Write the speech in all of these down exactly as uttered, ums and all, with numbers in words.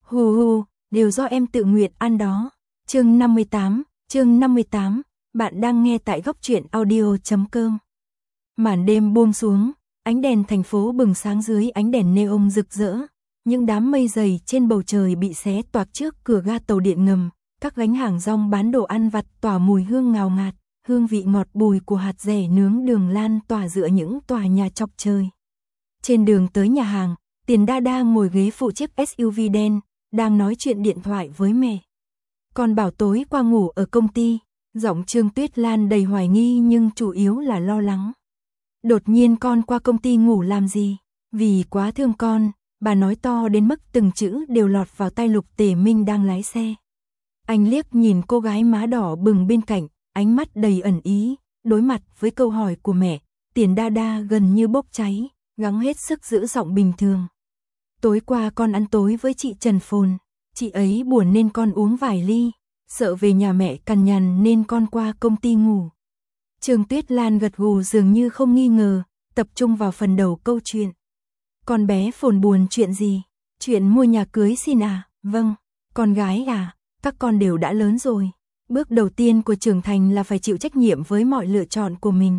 Hù hù, đều do em tự nguyện ăn đó. Chương năm mươi tám, chương năm mươi tám, bạn đang nghe tại góc truyện audio.com. Màn đêm buông xuống, ánh đèn thành phố bừng sáng dưới ánh đèn neon rực rỡ. Những đám mây dày trên bầu trời bị xé toạc trước cửa ga tàu điện ngầm, các gánh hàng rong bán đồ ăn vặt tỏa mùi hương ngào ngạt, hương vị ngọt bùi của hạt dẻ nướng đường lan tỏa giữa những tòa nhà chọc trời. Trên đường tới nhà hàng, Tiền Đa Đa ngồi ghế phụ chiếc ét u vê đen, đang nói chuyện điện thoại với mẹ. Con bảo tối qua ngủ ở công ty, giọng Trương Tuyết Lan đầy hoài nghi nhưng chủ yếu là lo lắng. Đột nhiên con qua công ty ngủ làm gì? Vì quá thương con, bà nói to đến mức từng chữ đều lọt vào tai Lục Tề Minh đang lái xe. Anh liếc nhìn cô gái má đỏ bừng bên cạnh, ánh mắt đầy ẩn ý, đối mặt với câu hỏi của mẹ, Tiền Đa Đa gần như bốc cháy, gắng hết sức giữ giọng bình thường. Tối qua con ăn tối với chị Trần Phồn, chị ấy buồn nên con uống vài ly, sợ về nhà mẹ cằn nhằn nên con qua công ty ngủ. Trương Tuyết Lan gật gù dường như không nghi ngờ, tập trung vào phần đầu câu chuyện. Con bé Phồn buồn chuyện gì? Chuyện mua nhà cưới xin à? Vâng, con gái à, các con đều đã lớn rồi. Bước đầu tiên của trưởng thành là phải chịu trách nhiệm với mọi lựa chọn của mình.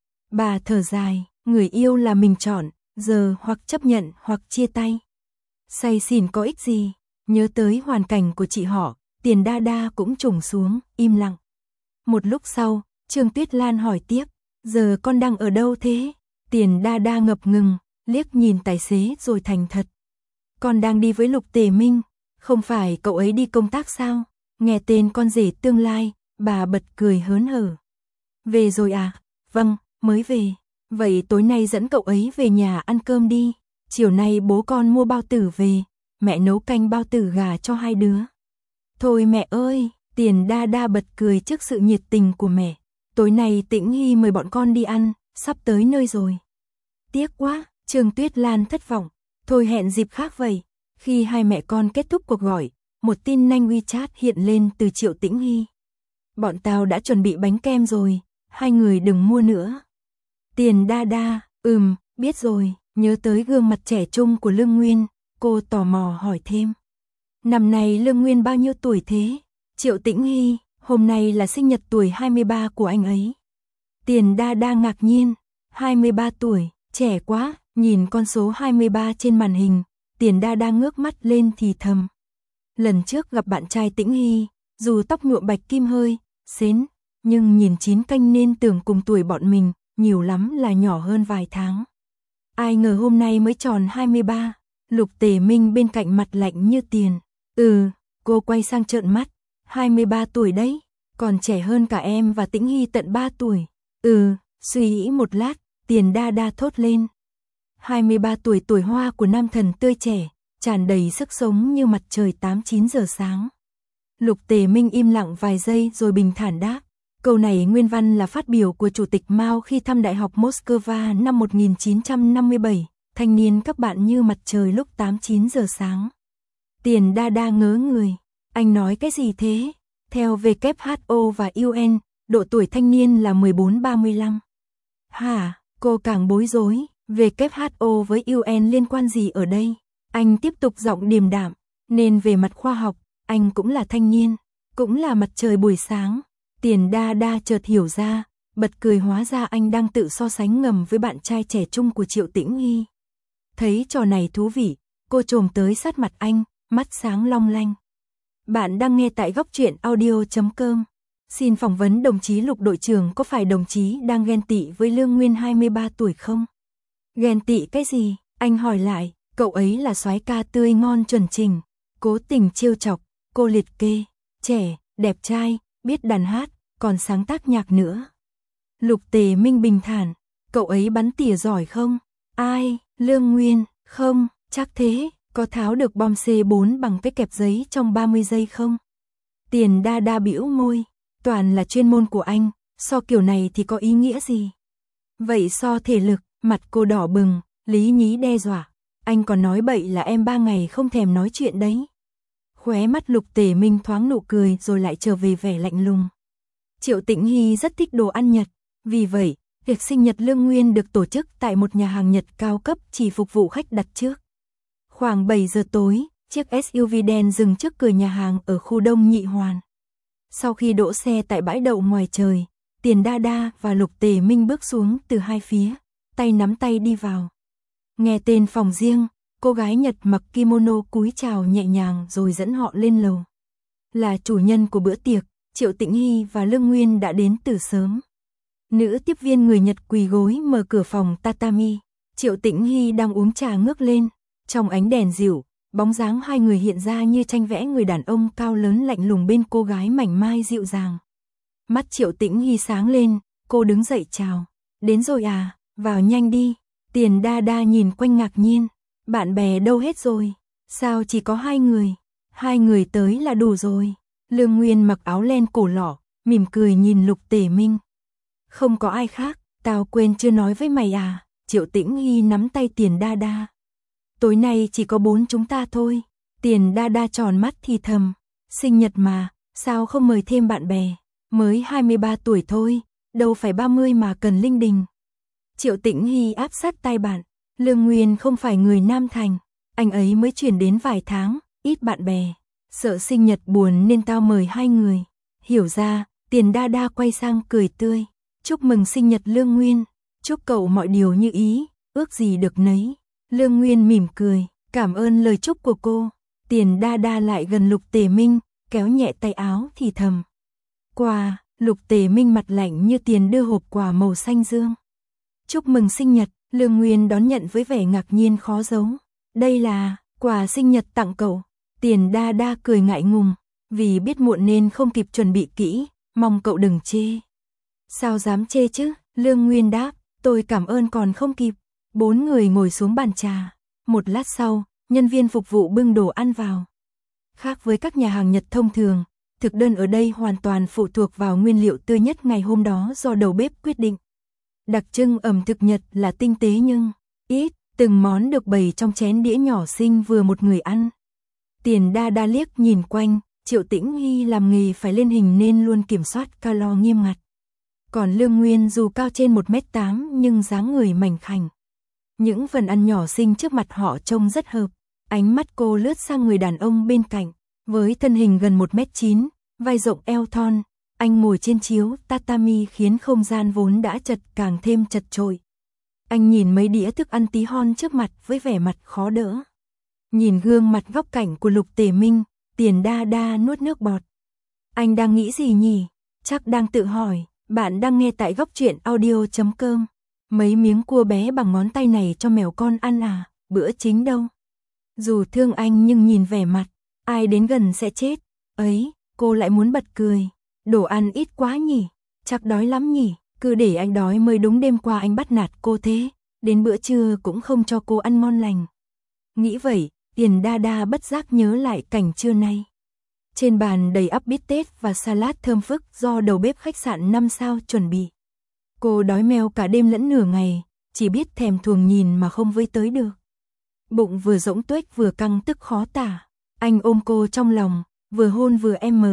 Bà thở dài, người yêu là mình chọn, giờ hoặc chấp nhận hoặc chia tay. Say xỉn có ích gì? Nhớ tới hoàn cảnh của chị họ, Tiền Đa Đa cũng trùng xuống, im lặng. Một lúc sau, Trương Tuyết Lan hỏi tiếp, giờ con đang ở đâu thế? Tiền Đa Đa ngập ngừng, liếc nhìn tài xế rồi thành thật. Con đang đi với Lục Tề Minh, không phải cậu ấy đi công tác sao? Nghe tên con rể tương lai, bà bật cười hớn hở. Về rồi à? Vâng, mới về. Vậy tối nay dẫn cậu ấy về nhà ăn cơm đi. Chiều nay bố con mua bao tử về, mẹ nấu canh bao tử gà cho hai đứa. Thôi mẹ ơi, Tiền Đa Đa bật cười trước sự nhiệt tình của mẹ. Tối nay Tĩnh Hy mời bọn con đi ăn, sắp tới nơi rồi. Tiếc quá, Trương Tuyết Lan thất vọng. Thôi hẹn dịp khác vậy. Khi hai mẹ con kết thúc cuộc gọi, một tin nhanh WeChat hiện lên từ Triệu Tĩnh Hy. Bọn tao đã chuẩn bị bánh kem rồi, hai người đừng mua nữa. Tiền Đa Đa, ừm, biết rồi, nhớ tới gương mặt trẻ trung của Lương Nguyên, cô tò mò hỏi thêm. Năm nay Lương Nguyên bao nhiêu tuổi thế? Triệu Tĩnh Hy, hôm nay là sinh nhật tuổi hai mươi ba của anh ấy. Tiền Đa Đa ngạc nhiên, hai mươi ba tuổi, trẻ quá, nhìn con số hai mươi ba trên màn hình, Tiền Đa Đa ngước mắt lên thì thầm. Lần trước gặp bạn trai Tĩnh Hy, dù tóc nhuộm bạch kim hơi, xến, nhưng nhìn chín canh nên tưởng cùng tuổi bọn mình, nhiều lắm là nhỏ hơn vài tháng. Ai ngờ hôm nay mới tròn hai mươi ba, Lục Tề Minh bên cạnh mặt lạnh như tiền. Ừ, cô quay sang trợn mắt, hai mươi ba tuổi đấy, còn trẻ hơn cả em và Tĩnh Hy tận ba tuổi. Ừ, suy nghĩ một lát, Tiền Đa Đa thốt lên. hai mươi ba tuổi tuổi hoa của nam thần tươi trẻ, tràn đầy sức sống như mặt trời tám chín giờ sáng. Lục Tề Minh im lặng vài giây rồi bình thản đáp. Câu này nguyên văn là phát biểu của Chủ tịch Mao khi thăm Đại học Moscow năm một nghìn chín trăm năm mươi bảy, thanh niên các bạn như mặt trời lúc tám chín giờ sáng. Tiền Đa Đa ngớ người, anh nói cái gì thế? Theo W H O và U N, độ tuổi thanh niên là mười bốn ba mươi lăm. Hả, cô càng bối rối, W H O với U N liên quan gì ở đây? Anh tiếp tục giọng điềm đạm, nên về mặt khoa học, anh cũng là thanh niên, cũng là mặt trời buổi sáng. Tiền Đa Đa chợt hiểu ra, bật cười hóa ra anh đang tự so sánh ngầm với bạn trai trẻ trung của Triệu Tĩnh Hy. Thấy trò này thú vị, cô chồm tới sát mặt anh, mắt sáng long lanh. Bạn đang nghe tại góc truyện audio.com. Xin phỏng vấn đồng chí Lục đội trưởng, có phải đồng chí đang ghen tị với Lương Nguyên hai mươi ba tuổi không? Ghen tị cái gì? Anh hỏi lại, cậu ấy là soái ca tươi ngon chuẩn chỉnh, cố tình trêu chọc, cô liệt kê, trẻ, đẹp trai, biết đàn hát, còn sáng tác nhạc nữa. Lục Tề Minh bình thản, cậu ấy bắn tỉa giỏi không? Ai, Lương Nguyên, không, chắc thế, có tháo được bom C bốn bằng cái kẹp giấy trong ba mươi giây không? Tiền Đa Đa bĩu môi, toàn là chuyên môn của anh, so kiểu này thì có ý nghĩa gì? Vậy so thể lực, mặt cô đỏ bừng, lý nhí đe dọa, anh còn nói bậy là em ba ngày không thèm nói chuyện đấy. Khóe mắt Lục Tề Minh thoáng nụ cười rồi lại trở về vẻ lạnh lùng. Triệu Tĩnh Hy rất thích đồ ăn Nhật, vì vậy, tiệc sinh nhật Lương Nguyên được tổ chức tại một nhà hàng Nhật cao cấp chỉ phục vụ khách đặt trước. Khoảng bảy giờ tối, Chiếc ét u vê đen dừng trước cửa nhà hàng ở khu Đông Nhị Hoàn. Sau khi đỗ xe tại bãi đậu ngoài trời, Tiền Đa Đa và Lục Tề Minh bước xuống từ hai phía, tay nắm tay đi vào. Nghe tên phòng riêng, cô gái Nhật mặc kimono cúi chào nhẹ nhàng rồi dẫn họ lên lầu. Là chủ nhân của bữa tiệc, Triệu Tĩnh Hy và Lương Nguyên đã đến từ sớm. Nữ tiếp viên người Nhật quỳ gối mở cửa phòng tatami. Triệu Tĩnh Hy đang uống trà ngước lên, trong ánh đèn dịu, bóng dáng hai người hiện ra như tranh vẽ người đàn ông cao lớn lạnh lùng bên cô gái mảnh mai dịu dàng. Mắt Triệu Tĩnh Hy sáng lên, cô đứng dậy chào. Đến rồi à, vào nhanh đi. Tiền Đa Đa nhìn quanh ngạc nhiên. Bạn bè đâu hết rồi? Sao chỉ có hai người? Hai người tới là đủ rồi. Lương Nguyên mặc áo len cổ lỏ, mỉm cười nhìn Lục Tề Minh. Không có ai khác, tao quên chưa nói với mày à. Triệu Tĩnh Hy nắm tay Tiền Đa Đa. Tối nay chỉ có bốn chúng ta thôi. Tiền Đa Đa tròn mắt thì thầm. Sinh nhật mà, sao không mời thêm bạn bè? Mới hai mươi ba tuổi thôi, đâu phải ba mươi mà cần linh đình. Triệu Tĩnh Hy áp sát tai bạn. Lương Nguyên không phải người Nam Thành, anh ấy mới chuyển đến vài tháng, ít bạn bè. Sợ sinh nhật buồn nên tao mời hai người. Hiểu ra, Tiền Đa Đa quay sang cười tươi. Chúc mừng sinh nhật Lương Nguyên, chúc cậu mọi điều như ý, ước gì được nấy. Lương Nguyên mỉm cười, cảm ơn lời chúc của cô. Tiền Đa Đa lại gần Lục Tề Minh, kéo nhẹ tay áo thì thầm. Quà. Lục Tề Minh mặt lạnh như tiền đưa hộp quà màu xanh dương. Chúc mừng sinh nhật. Lương Nguyên đón nhận với vẻ ngạc nhiên khó giấu. Đây là quà sinh nhật tặng cậu. Tiền Đa Đa cười ngại ngùng, vì biết muộn nên không kịp chuẩn bị kỹ, mong cậu đừng chê. Sao dám chê chứ? Lương Nguyên đáp, tôi cảm ơn còn không kịp. Bốn người ngồi xuống bàn trà. Một lát sau, nhân viên phục vụ bưng đồ ăn vào. Khác với các nhà hàng Nhật thông thường, thực đơn ở đây hoàn toàn phụ thuộc vào nguyên liệu tươi nhất ngày hôm đó do đầu bếp quyết định. Đặc trưng ẩm thực Nhật là tinh tế nhưng ít, từng món được bày trong chén đĩa nhỏ xinh vừa một người ăn. Tiền Đa Đa liếc nhìn quanh, Triệu Tĩnh Hy làm nghề phải lên hình nên luôn kiểm soát calo nghiêm ngặt. Còn Lương Nguyên dù cao trên một mét tám nhưng dáng người mảnh khảnh. Những phần ăn nhỏ xinh trước mặt họ trông rất hợp. Ánh mắt cô lướt sang người đàn ông bên cạnh, với thân hình gần một mét chín, vai rộng eo thon. Anh ngồi trên chiếu tatami khiến không gian vốn đã chật càng thêm chật chội. Anh nhìn mấy đĩa thức ăn tí hon trước mặt với vẻ mặt khó đỡ. Nhìn gương mặt góc cạnh của Lục Tề Minh, Tiền Đa Đa nuốt nước bọt. Anh đang nghĩ gì nhỉ? Chắc đang tự hỏi. Bạn đang nghe tại góc truyện audio chấm com. Mấy miếng cua bé bằng ngón tay này cho mèo con ăn à? Bữa chính đâu? Dù thương anh nhưng nhìn vẻ mặt, ai đến gần sẽ chết. Ấy, cô lại muốn bật cười. Đồ ăn ít quá nhỉ? Chắc đói lắm nhỉ? Cứ để anh đói mới đúng, đêm qua anh bắt nạt cô thế. Đến bữa trưa cũng không cho cô ăn ngon lành. Nghĩ vậy, Tiền Đa Đa bất giác nhớ lại cảnh trưa nay. Trên bàn đầy ắp bít tết và salad thơm phức do đầu bếp khách sạn năm sao chuẩn bị. Cô đói meo cả đêm lẫn nửa ngày, chỉ biết thèm thuồng nhìn mà không với tới được. Bụng vừa rỗng tuếch vừa căng tức khó tả. Anh ôm cô trong lòng, vừa hôn vừa m,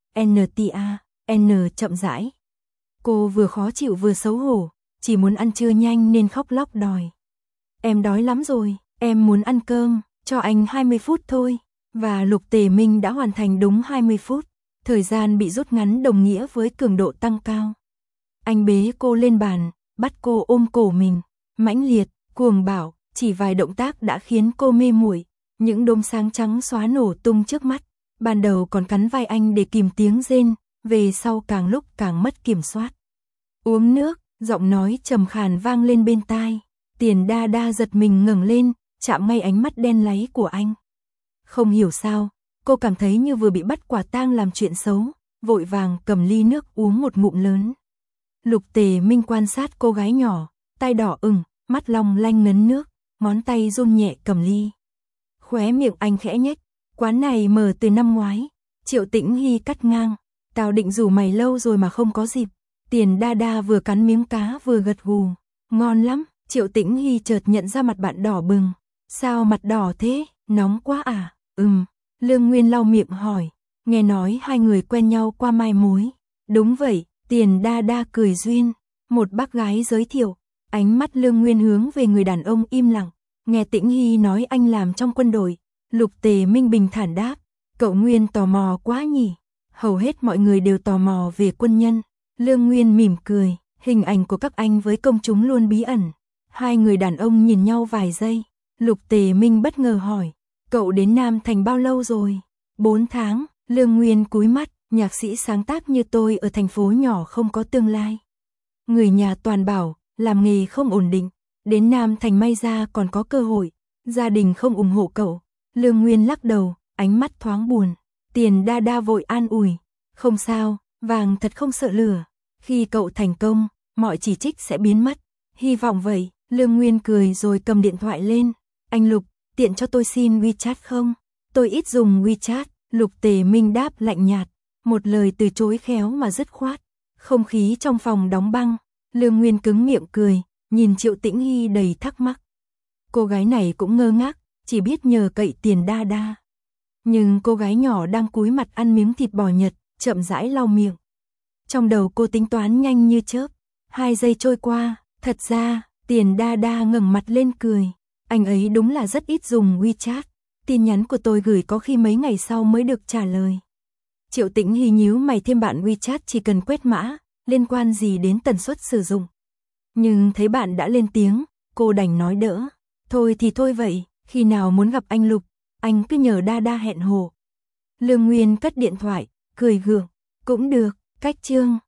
nta, n chậm rãi. Cô vừa khó chịu vừa xấu hổ, chỉ muốn ăn trưa nhanh nên khóc lóc đòi. Em đói lắm rồi, em muốn ăn cơm, cho anh hai mươi phút thôi. Và Lục Tề Minh đã hoàn thành đúng hai mươi phút. Thời gian bị rút ngắn đồng nghĩa với cường độ tăng cao. Anh bế cô lên bàn, bắt cô ôm cổ mình, mãnh liệt, cuồng bạo, chỉ vài động tác đã khiến cô mê muội. Những đốm sáng trắng xóa nổ tung trước mắt. Ban đầu còn cắn vai anh để kìm tiếng rên, về sau càng lúc càng mất kiểm soát. Uống nước, giọng nói trầm khàn vang lên bên tai. Tiền Đa Đa giật mình ngẩng lên, chạm ngay ánh mắt đen láy của anh. Không hiểu sao, cô cảm thấy như vừa bị bắt quả tang làm chuyện xấu, vội vàng cầm ly nước uống một ngụm lớn. Lục Tề Minh quan sát cô gái nhỏ, tai đỏ ửng, mắt long lanh ngấn nước, ngón tay run nhẹ cầm ly. Khóe miệng anh khẽ nhếch, quán này mở từ năm ngoái. Triệu Tĩnh Hy cắt ngang, tao định rủ mày lâu rồi mà không có dịp. Tiền Đa Đa vừa cắn miếng cá vừa gật gù, ngon lắm. Triệu Tĩnh Hy chợt nhận ra mặt bạn đỏ bừng. Sao mặt đỏ thế, nóng quá à? Ừm, Lương Nguyên lau miệng hỏi, nghe nói hai người quen nhau qua mai mối. Đúng vậy, Tiền Đa Đa cười duyên, một bác gái giới thiệu. Ánh mắt Lương Nguyên hướng về người đàn ông im lặng, nghe Tĩnh Hy nói anh làm trong quân đội, Lục Tề Minh bình thản đáp, cậu Nguyên tò mò quá nhỉ, hầu hết mọi người đều tò mò về quân nhân. Lương Nguyên mỉm cười, hình ảnh của các anh với công chúng luôn bí ẩn. Hai người đàn ông nhìn nhau vài giây, Lục Tề Minh bất ngờ hỏi, cậu đến Nam Thành bao lâu rồi? Bốn tháng, Lương Nguyên cúi mắt, nhạc sĩ sáng tác như tôi ở thành phố nhỏ không có tương lai. Người nhà toàn bảo, làm nghề không ổn định, đến Nam Thành may ra còn có cơ hội, gia đình không ủng hộ cậu. Lương Nguyên lắc đầu, ánh mắt thoáng buồn, Tiền Đa Đa vội an ủi, không sao, vàng thật không sợ lửa, khi cậu thành công, mọi chỉ trích sẽ biến mất, hy vọng vậy. Lương Nguyên cười rồi cầm điện thoại lên, anh Lục, tiện cho tôi xin WeChat không? Tôi ít dùng WeChat. Lục Tề Minh đáp lạnh nhạt, một lời từ chối khéo mà dứt khoát. Không khí trong phòng đóng băng, Lương Nguyên cứng miệng cười, nhìn Triệu Tĩnh Hy đầy thắc mắc. Cô gái này cũng ngơ ngác, chỉ biết nhờ cậy Tiền Đa Đa. Nhưng cô gái nhỏ đang cúi mặt ăn miếng thịt bò Nhật, chậm rãi lau miệng. Trong đầu cô tính toán nhanh như chớp, hai giây trôi qua, thật ra, Tiền Đa Đa ngẩng mặt lên cười. Anh ấy đúng là rất ít dùng WeChat. Tin nhắn của tôi gửi có khi mấy ngày sau mới được trả lời. Triệu Tĩnh Hy nhíu mày, thêm bạn WeChat chỉ cần quét mã, liên quan gì đến tần suất sử dụng. Nhưng thấy bạn đã lên tiếng, cô đành nói đỡ. Thôi thì thôi vậy, khi nào muốn gặp anh Lục, anh cứ nhờ Đa Đa hẹn hò. Lương Nguyên cất điện thoại, cười gượng. Cũng được, cách chương.